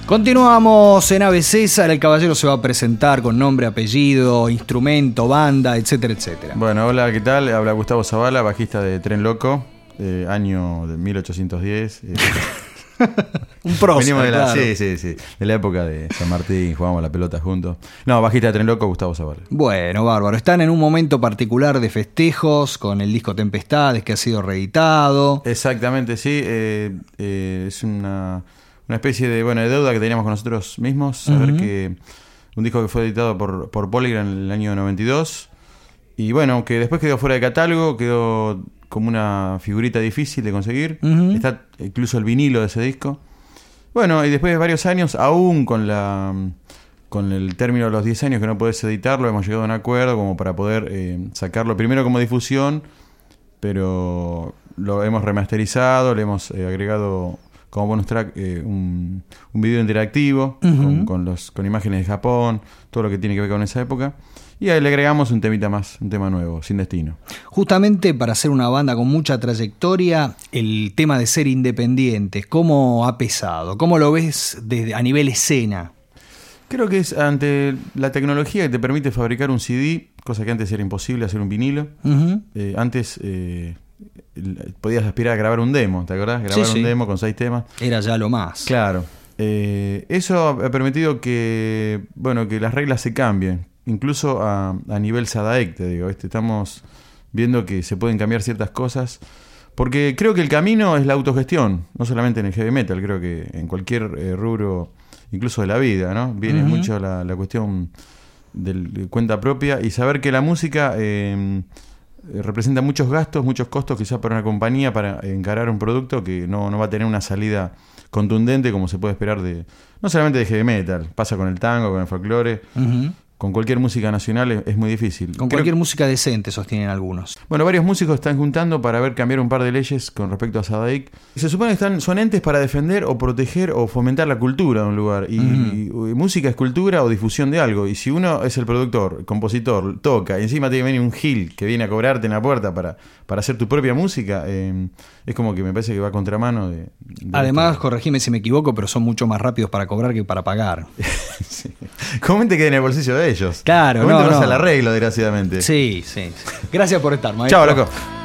Continuamos en Ave César. El caballero se va a presentar con nombre, apellido, instrumento, banda, etcétera, etcétera. Bueno, hola, ¿qué tal? Habla Gustavo Zavala, bajista de Tren Loco, año de 1810. Un prócer, venimos de la, claro. sí, de la época de San Martín, jugábamos la pelota juntos. No, bajista de Tren Loco, Gustavo Zavala. Bueno, bárbaro. Están en un momento particular de festejos con el disco Tempestades, que ha sido reeditado. Exactamente, sí. Es una especie de deuda que teníamos con nosotros mismos. Saber que un disco que fue editado por Polygram en el año 92. Y bueno, que después quedó fuera de catálogo, quedó como una figurita difícil de conseguir. Está incluso el vinilo de ese disco. Bueno, y después de varios años, aún con el término de los 10 años que no podés editarlo, hemos llegado a un acuerdo como para poder sacarlo primero como difusión, pero lo hemos remasterizado, le hemos agregado como bonus track un video interactivo con imágenes de Japón, todo lo que tiene que ver con esa época. Y ahí le agregamos un temita más, un tema nuevo, Sin Destino. Justamente para ser una banda con mucha trayectoria, el tema de ser independientes, ¿cómo ha pesado? ¿Cómo lo ves a nivel escena? Creo que es ante la tecnología que te permite fabricar un CD, cosa que antes era imposible hacer un vinilo. Antes podías aspirar a grabar un demo, ¿te acordás? Grabar un demo con 6 temas. Era ya lo más. Claro. Eso ha permitido que las reglas se cambien. Incluso a nivel SADAEC, te digo, estamos viendo que se pueden cambiar ciertas cosas, porque creo que el camino es la autogestión, no solamente en el heavy metal, creo que en cualquier rubro, incluso de la vida, ¿no? Viene mucho la cuestión de cuenta propia y saber que la música representa muchos gastos, muchos costos quizás para una compañía para encarar un producto que no va a tener una salida contundente como se puede esperar no solamente de heavy metal, pasa con el tango, con el folclore. Con cualquier música nacional es muy difícil. Cualquier música decente, sostienen algunos. Bueno, varios músicos están juntando para ver cambiar un par de leyes con respecto a SADAIC. Se supone que son entes para defender o proteger o fomentar la cultura de un lugar. Y música es cultura o difusión de algo. Y si uno es el productor, el compositor, toca, y encima tiene que venir un gil que viene a cobrarte en la puerta para hacer tu propia música, es como que me parece que va a contramano de Además, corregime si me equivoco, pero son mucho más rápidos para cobrar que para pagar. Sí. Comúnmente queda en el bolsillo de ellos. Claro, no. No. El arreglo, desgraciadamente. Sí. Gracias por estar, maestro. Chao, loco.